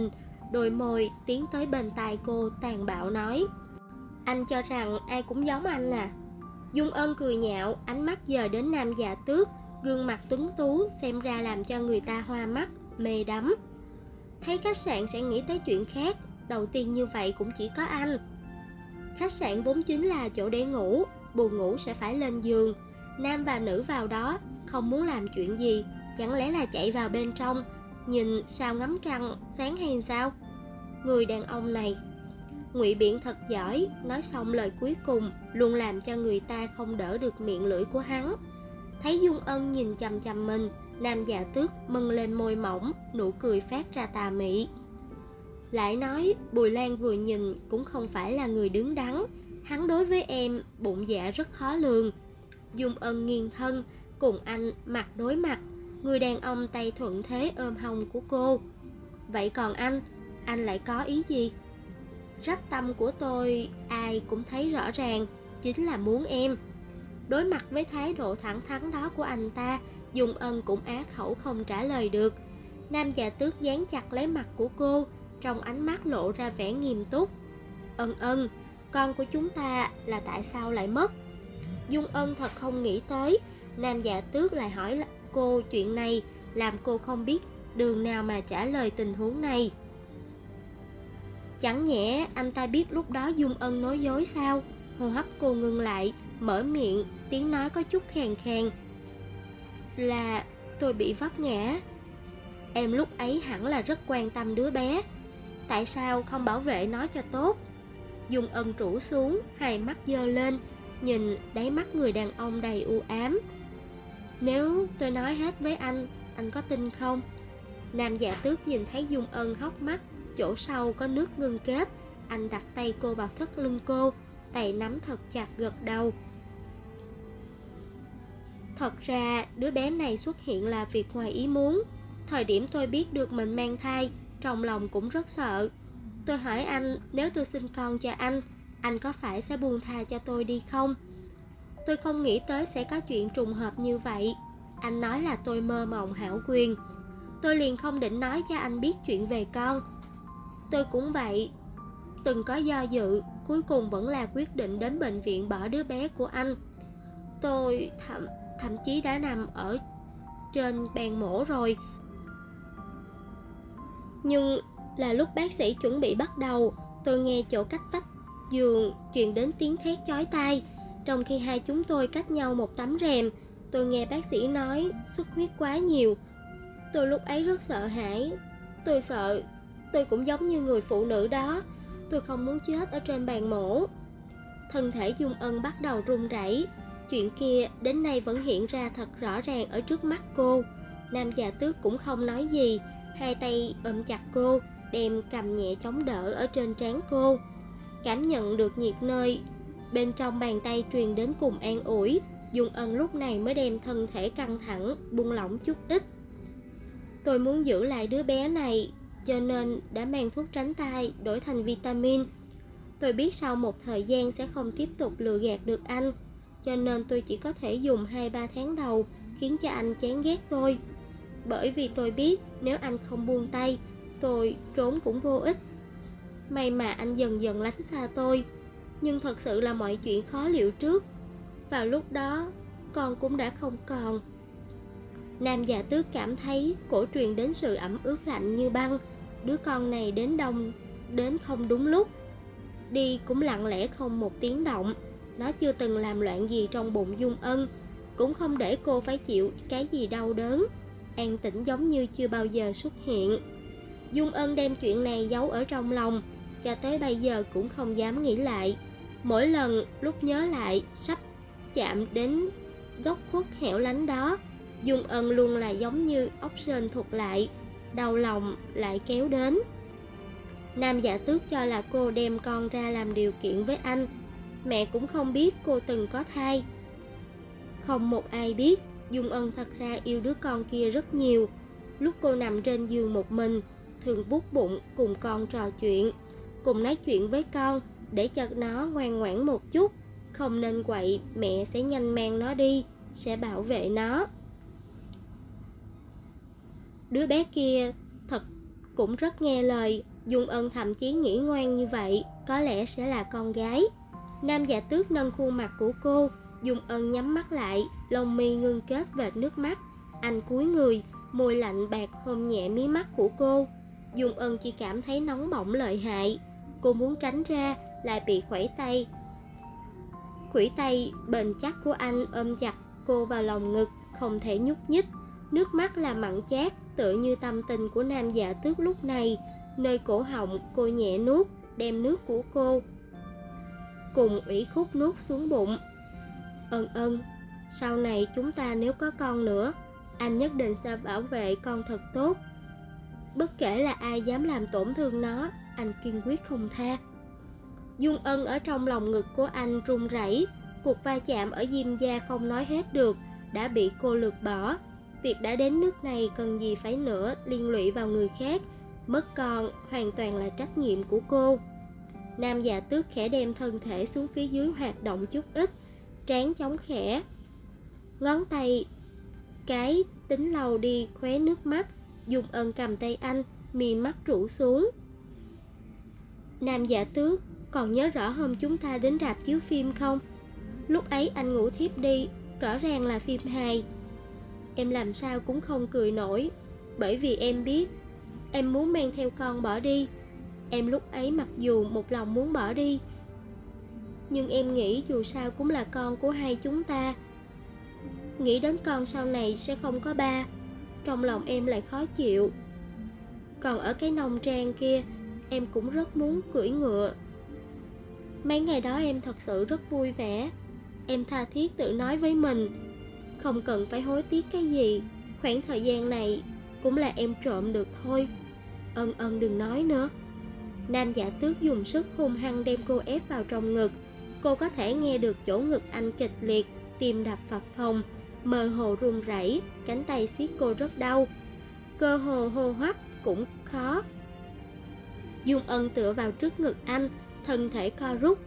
đôi môi tiến tới bên tai cô tàn bạo nói: Anh cho rằng ai cũng giống anh à? Dung Ân cười nhạo, ánh mắt dời đến Nam Dạ Tước, gương mặt tuấn tú xem ra làm cho người ta hoa mắt, mê đắm. Thấy khách sạn sẽ nghĩ tới chuyện khác, đầu tiên như vậy cũng chỉ có anh. Khách sạn vốn chính là chỗ để ngủ, buồn ngủ sẽ phải lên giường. Nam và nữ vào đó, không muốn làm chuyện gì, chẳng lẽ là chạy vào bên trong, nhìn sao ngắm trăng sáng hay sao? Người đàn ông này ngụy biện thật giỏi, nói xong lời cuối cùng luôn làm cho người ta không đỡ được miệng lưỡi của hắn. Thấy Dung Ân nhìn chằm chằm mình, Nam Dạ Tước mân lên môi mỏng, nụ cười phát ra tà mị. Lại nói, Bùi Lan vừa nhìn cũng không phải là người đứng đắn, hắn đối với em bụng dạ rất khó lường. Dung Ân nghiêng thân, cùng anh mặt đối mặt, người đàn ông tay thuận thế ôm hông của cô. Vậy còn anh lại có ý gì? Rắp tâm của tôi ai cũng thấy rõ ràng, chính là muốn em. Đối mặt với thái độ thẳng thắn đó của anh ta, Dung Ân cũng á khẩu không trả lời được. Nam Dạ Tước dán chặt lấy mặt của cô, trong ánh mắt lộ ra vẻ nghiêm túc. Ân, con của chúng ta là tại sao lại mất? Dung Ân thật không nghĩ tới, Nam Dạ Tước lại hỏi cô chuyện này, làm cô không biết đường nào mà trả lời tình huống này. Chẳng nhẽ anh ta biết lúc đó Dung Ân nói dối sao? Hô hấp cô ngừng lại, mở miệng, tiếng nói có chút khàn khàn. Là tôi bị vấp ngã. Em lúc ấy hẳn là rất quan tâm đứa bé, tại sao không bảo vệ nó cho tốt? Dung Ân trụ xuống, hai mắt giơ lên, nhìn đáy mắt người đàn ông đầy u ám. Nếu tôi nói hết với anh có tin không? Nam Dạ Tước nhìn thấy Dung Ân hốc mắt, chỗ sau có nước ngưng kết. Anh đặt tay cô vào thắt lưng cô, tay nắm thật chặt, gật đầu. Thật ra đứa bé này xuất hiện là việc ngoài ý muốn. Thời điểm tôi biết được mình mang thai, trong lòng cũng rất sợ. Tôi hỏi anh, nếu tôi sinh con cho anh có phải sẽ buông tha cho tôi đi không? Tôi không nghĩ tới sẽ có chuyện trùng hợp như vậy. Anh nói là tôi mơ mộng hão quyền, tôi liền không định nói cho anh biết chuyện về con. Tôi cũng vậy, từng có do dự, cuối cùng vẫn là quyết định đến bệnh viện bỏ đứa bé của anh. Tôi thậm chí đã nằm ở trên bàn mổ rồi. Nhưng là lúc bác sĩ chuẩn bị bắt đầu, tôi nghe chỗ cách vách giường truyền đến tiếng thét chói tai. Trong khi hai chúng tôi cách nhau một tấm rèm, tôi nghe bác sĩ nói xuất huyết quá nhiều. Tôi lúc ấy rất sợ hãi. Tôi sợ tôi cũng giống như người phụ nữ đó. Tôi không muốn chết ở trên bàn mổ. Thân thể Dung Ân bắt đầu run rẩy. Chuyện kia đến nay vẫn hiện ra thật rõ ràng ở trước mắt cô. Nam Dạ Tước cũng không nói gì, hai tay ôm chặt cô, đem cầm nhẹ chống đỡ ở trên trán cô. Cảm nhận được nhiệt nơi bên trong bàn tay truyền đến cùng an ủi, Dung Ân lúc này mới đem thân thể căng thẳng buông lỏng chút ít. Tôi muốn giữ lại đứa bé này, cho nên đã mang thuốc tránh thai đổi thành vitamin. Tôi biết sau một thời gian sẽ không tiếp tục lừa gạt được anh, cho nên tôi chỉ có thể dùng 2-3 tháng đầu khiến cho anh chán ghét tôi. Bởi vì tôi biết nếu anh không buông tay, tôi trốn cũng vô ích. May mà anh dần dần lánh xa tôi, nhưng thật sự là mọi chuyện khó liệu trước. Vào lúc đó, con cũng đã không còn. Nam Dạ Tước cảm thấy cổ truyền đến sự ẩm ướt lạnh như băng. Đứa con này đến không đúng lúc, đi cũng lặng lẽ không một tiếng động. Nó chưa từng làm loạn gì trong bụng Dung Ân, cũng không để cô phải chịu cái gì đau đớn, an tĩnh giống như chưa bao giờ xuất hiện. Dung Ân đem chuyện này giấu ở trong lòng, cho tới bây giờ cũng không dám nghĩ lại. Mỗi lần lúc nhớ lại, sắp chạm đến góc khuất hẻo lánh đó, Dung Ân luôn là giống như ốc sên thụt lại, đau lòng lại kéo đến. Nam Dạ Tước cho là cô đem con ra làm điều kiện với anh. Mẹ cũng không biết cô từng có thai. Không một ai biết, Dung Ân thật ra yêu đứa con kia rất nhiều. Lúc cô nằm trên giường một mình, thường vuốt bụng cùng con trò chuyện, cùng nói chuyện với con, để cho nó ngoan ngoãn một chút. Không nên quậy, mẹ sẽ nhanh mang nó đi, sẽ bảo vệ nó. Đứa bé kia thật cũng rất nghe lời, Dung Ân thậm chí nghĩ ngoan như vậy có lẽ sẽ là con gái. Nam Dạ Tước nâng khuôn mặt của cô. Dung Ân nhắm mắt lại, lông mi ngưng kết vệt nước mắt. Anh cúi người, môi lạnh bạc hôn nhẹ mí mắt của cô. Dung Ân chỉ cảm thấy nóng bỏng lợi hại. Cô muốn tránh ra, lại bị khuỷu tay bền chắc của anh ôm chặt cô vào lòng ngực, không thể nhúc nhích. Nước mắt là mặn chát, tựa như tâm tình của Nam Dạ Tước lúc này. Nơi cổ họng cô nhẹ nuốt, đem nước của cô cùng ủy khúc nuốt xuống bụng. Ân, sau này chúng ta nếu có con nữa, anh nhất định sẽ bảo vệ con thật tốt. Bất kể là ai dám làm tổn thương nó, anh kiên quyết không tha. Dung Ân ở trong lòng ngực của anh run rẩy. Cuộc va chạm ở diêm gia không nói hết được đã bị cô lược bỏ. Việc đã đến nước này cần gì phải nữa liên lụy vào người khác. Mất con hoàn toàn là trách nhiệm của cô. Nam Dạ Tước khẽ đem thân thể xuống phía dưới hoạt động chút ít, trán chống khẽ, ngón tay cái tính lau đi khóe nước mắt. Dung Ân cầm tay anh, mi mắt rũ xuống. Nam Dạ Tước, còn nhớ rõ hôm chúng ta đến rạp chiếu phim không? Lúc ấy anh ngủ thiếp đi, rõ ràng là phim hài. Em làm sao cũng không cười nổi, bởi vì em biết em muốn mang theo con bỏ đi. Em lúc ấy mặc dù một lòng muốn bỏ đi, nhưng em nghĩ dù sao cũng là con của hai chúng ta. Nghĩ đến con sau này sẽ không có ba, trong lòng em lại khó chịu. Còn ở cái nông trang kia, em cũng rất muốn cưỡi ngựa. Mấy ngày đó em thật sự rất vui vẻ. Em tha thiết tự nói với mình, không cần phải hối tiếc cái gì. Khoảng thời gian này cũng là em trộm được thôi. Ân đừng nói nữa. Nam Dạ Tước dùng sức hung hăng đem cô ép vào trong ngực. Cô có thể nghe được chỗ ngực anh kịch liệt, tim đập phập phồng, mơ hồ run rẩy, cánh tay siết cô rất đau, cơ hồ hô hấp cũng khó. Dung Ân tựa vào trước ngực anh, thân thể co rút.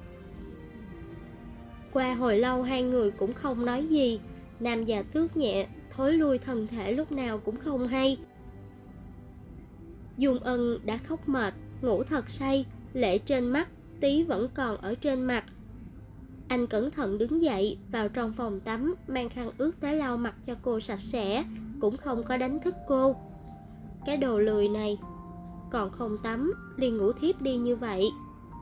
Qua hồi lâu hai người cũng không nói gì. Nam Dạ Tước nhẹ thối lui thân thể lúc nào cũng không hay. Dung Ân đã khóc mệt, ngủ thật say, lệ trên mắt tí vẫn còn ở trên mặt. Anh cẩn thận đứng dậy vào trong phòng tắm, mang khăn ướt tới lau mặt cho cô sạch sẽ, cũng không có đánh thức cô. Cái đồ lười này, còn không tắm liền ngủ thiếp đi như vậy.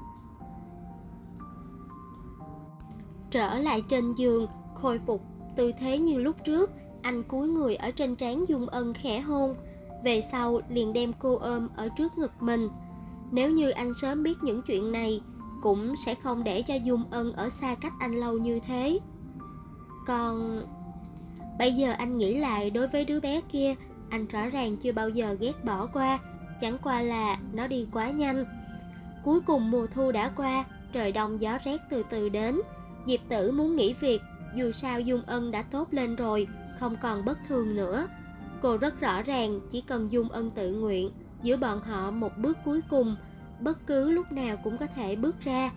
Trở lại trên giường, khôi phục tư thế như lúc trước, anh cúi người ở trên trán Dung Ân khẽ hôn. Về sau liền đem cô ôm ở trước ngực mình. Nếu như anh sớm biết những chuyện này, cũng sẽ không để cho Dung Ân ở xa cách anh lâu như thế. Còn bây giờ anh nghĩ lại, đối với đứa bé kia, anh rõ ràng chưa bao giờ ghét bỏ qua. Chẳng qua là nó đi quá nhanh. Cuối cùng mùa thu đã qua, trời đông gió rét từ từ đến. Diệp Tử muốn nghỉ việc, dù sao Dung Ân đã tốt lên rồi, không còn bất thường nữa. Cô rất rõ ràng, chỉ cần Dung Ân tự nguyện, giữa bọn họ một bước cuối cùng, bất cứ lúc nào cũng có thể bước ra.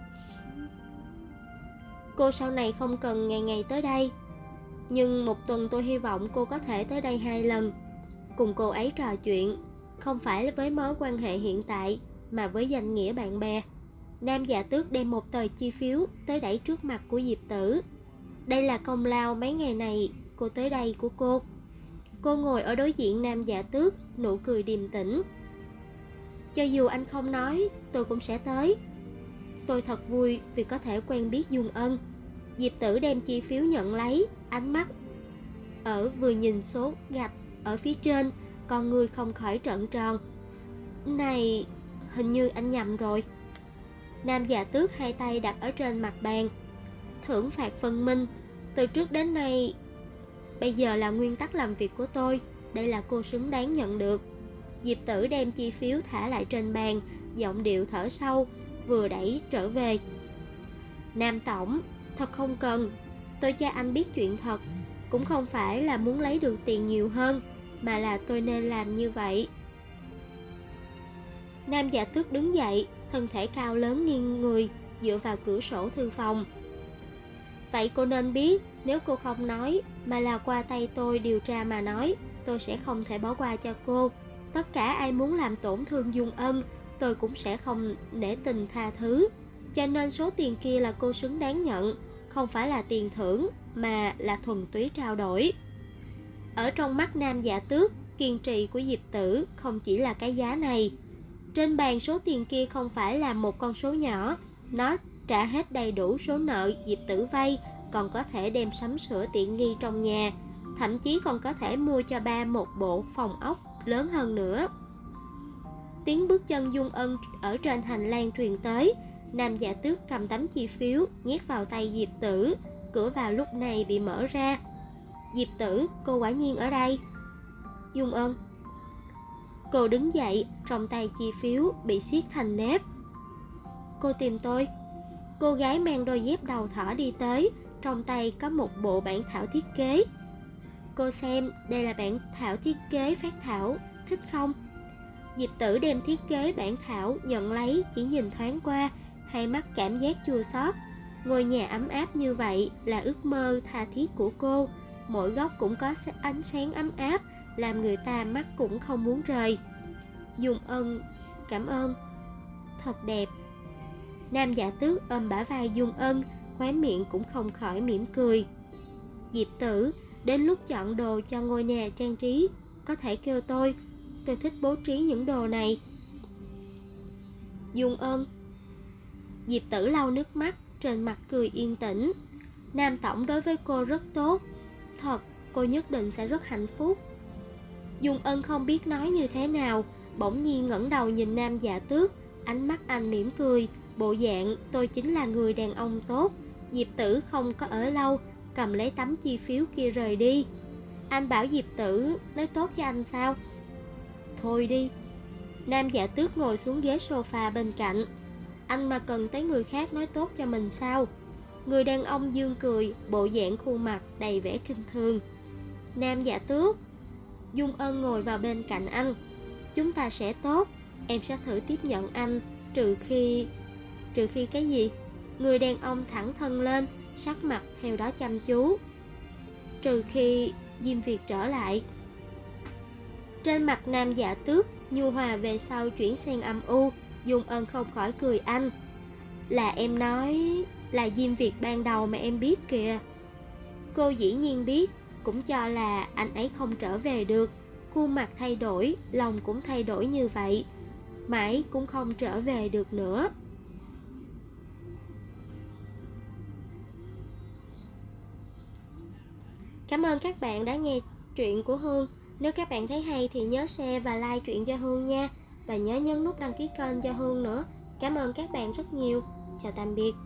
Cô sau này không cần ngày ngày tới đây, nhưng một tuần tôi hy vọng cô có thể tới đây 2 lần, cùng cô ấy trò chuyện, không phải với mối quan hệ hiện tại, mà với danh nghĩa bạn bè. Nam Dạ Tước đem một tờ chi phiếu tới đẩy trước mặt của Diệp Tử. Đây là công lao mấy ngày này cô tới đây của cô. Cô ngồi ở đối diện Nam Dạ Tước, nụ cười điềm tĩnh. Cho dù anh không nói, tôi cũng sẽ tới. Tôi thật vui vì có thể quen biết Dung Ân. Diệp Tử đem chi phiếu nhận lấy, ánh mắt vừa nhìn số gạch ở phía trên, con người không khỏi trợn tròn. Này, hình như anh nhầm rồi. Nam Dạ Tước hai tay đặt ở trên mặt bàn. Thưởng phạt phân minh, từ trước đến nay, bây giờ là nguyên tắc làm việc của tôi. Đây là cô xứng đáng nhận được. Diệp Tử đem chi phiếu thả lại trên bàn, giọng điệu thở sâu, vừa đẩy trở về. Nam tổng, thật không cần. Tôi cho anh biết chuyện thật, cũng không phải là muốn lấy được tiền nhiều hơn, mà là tôi nên làm như vậy. Nam Dạ Tước đứng dậy, thân thể cao lớn nghiêng người, dựa vào cửa sổ thư phòng. Vậy cô nên biết, nếu cô không nói, mà là qua tay tôi điều tra mà nói, tôi sẽ không thể bỏ qua cho cô. Tất cả ai muốn làm tổn thương Dung Ân, tôi cũng sẽ không nể tình tha thứ. Cho nên số tiền kia là cô xứng đáng nhận, không phải là tiền thưởng mà là thuần túy trao đổi. Ở trong mắt Nam Dạ Tước, kiên trì của Diệp Tử không chỉ là cái giá này. Trên bàn số tiền kia không phải là một con số nhỏ, nó trả hết đầy đủ số nợ Diệp Tử vay, còn có thể đem sắm sửa tiện nghi trong nhà, thậm chí còn có thể mua cho ba một bộ phòng ốc lớn hơn nữa. Tiếng bước chân Dung Ân ở trên hành lang truyền tới. Nam Dạ Tước cầm tấm chi phiếu nhét vào tay Diệp Tử. Cửa vào lúc này bị mở ra. Diệp Tử, cô quả nhiên ở đây. Dung Ân. Cô đứng dậy, trong tay chi phiếu bị siết thành nếp. Cô tìm tôi. Cô gái mang đôi dép đầu thỏ đi tới, trong tay có một bộ bản thảo thiết kế. Cô xem, đây là bản thảo thiết kế phác thảo, thích không? Diệp Tử đem thiết kế bản thảo nhận lấy, chỉ nhìn thoáng qua, hai mắt cảm giác chua xót. Ngôi nhà ấm áp như vậy là ước mơ tha thiết của cô, mỗi góc cũng có ánh sáng ấm áp, làm người ta mắt cũng không muốn rời. Dung Ân, cảm ơn, thật đẹp. Nam Dạ Tước ôm bả vai Dung Ân, khóe miệng cũng không khỏi mỉm cười. Diệp Tử, đến lúc chọn đồ cho ngôi nhà trang trí, có thể kêu tôi thích bố trí những đồ này. Dung Ân. Diệp Tử lau nước mắt, trên mặt cười yên tĩnh. Nam tổng đối với cô rất tốt, thật, cô nhất định sẽ rất hạnh phúc. Dung Ân không biết nói như thế nào, bỗng nhiên ngẩng đầu nhìn Nam Dạ Tước, ánh mắt anh mỉm cười, bộ dạng tôi chính là người đàn ông tốt. Diệp Tử không có ở lâu, cầm lấy tấm chi phiếu kia rời đi. Anh bảo Diệp Tử nói tốt cho anh sao? Thôi đi. Nam Dạ Tước ngồi xuống ghế sofa bên cạnh. Anh mà cần tới người khác nói tốt cho mình sao? Người đàn ông dương cười, bộ dạng khuôn mặt đầy vẻ kinh thường. Nam Dạ Tước. Dung Ân ngồi vào bên cạnh anh. Chúng ta sẽ tốt, em sẽ thử tiếp nhận anh, trừ khi cái gì? Người đàn ông thẳng thân lên, sắc mặt theo đó chăm chú. Trừ khi Diêm Việt trở lại. Trên mặt Nam Dạ Tước nhu hòa về sau chuyển sang âm u. Dung Ân không khỏi cười anh. Là em nói là Diêm Việt ban đầu mà em biết kìa. Cô dĩ nhiên biết, cũng cho là anh ấy không trở về được. Khuôn mặt thay đổi, lòng cũng thay đổi như vậy, mãi cũng không trở về được nữa. Cảm ơn các bạn đã nghe truyện của Hương. Nếu các bạn thấy hay thì nhớ share và like truyện cho Hương nha. Và nhớ nhấn nút đăng ký kênh cho Hương nữa. Cảm ơn các bạn rất nhiều. Chào tạm biệt.